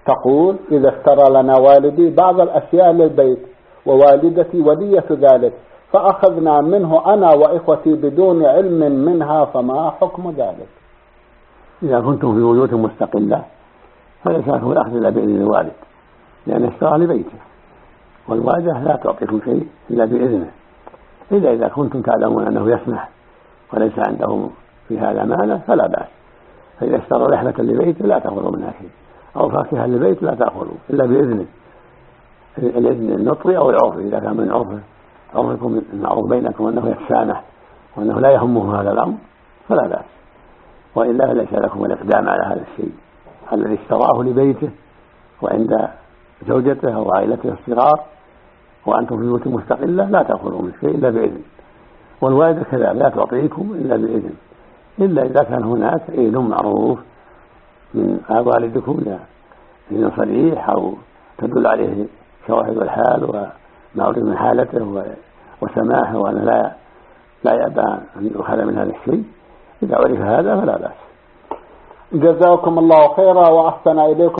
تقول إذا اشترى لنا والدي بعض الأشياء للبيت ووالدتي ولية ذلك فأخذنا منه أنا وإخوتي بدون علم منها فما حكم ذلك؟ إذا كنتم في بيوت مستقلة فليس لكم الأخذ إلا بإذن الوالد، لأن اشترى لبيته، والوالدة لا تعطيكم شيء إلا بإذنه، إلا إذا كنتم تعلمون أنه يسمح وليس عنده في هذا مانع فلا بأس. فإذا اشتروا رحلة لبيته لا تأخذوا منها شيء، أو فاكهة لبيت لا تأخذوا إلا بإذنه، الإذن النطري أو العرفي. إذا كان من عرفكم المعروف بينكم أنه يتسامح وأنه لا يهمه هذا الأمر فلا بأس، وإلا فليس لكم الإقدام على هذا الشيء الذي اشتراه لبيته وعند زوجته أو عائلته الصغار وأنتم في بيوت مستقلة لا تأخذوا من شيء إلا بإذن، والوالدة كذلك لا تعطيكم إلا بإذن، إلا إذا كان هناك إذن معروف من والدكم إذن صريح أو تدل عليه شواهد الحال ومعروف من حالته وسماحه وأن لا يأبى أن يؤخذ من هذا الشيء. إذا عرف هذا فلا بأس. جزاكم الله خيرا وأحسن إليكم.